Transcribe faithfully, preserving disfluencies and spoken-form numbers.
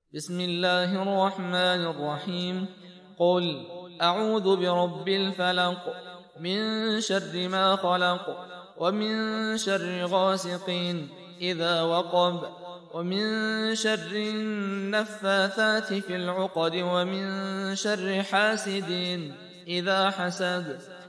بسم الله الرحمن الرحيم. قل أعوذ برب الفلق من شر ما خلق، ومن شر غاسق إذا وقب، ومن شر النفاثات في العقد، ومن شر حاسد إذا حسد.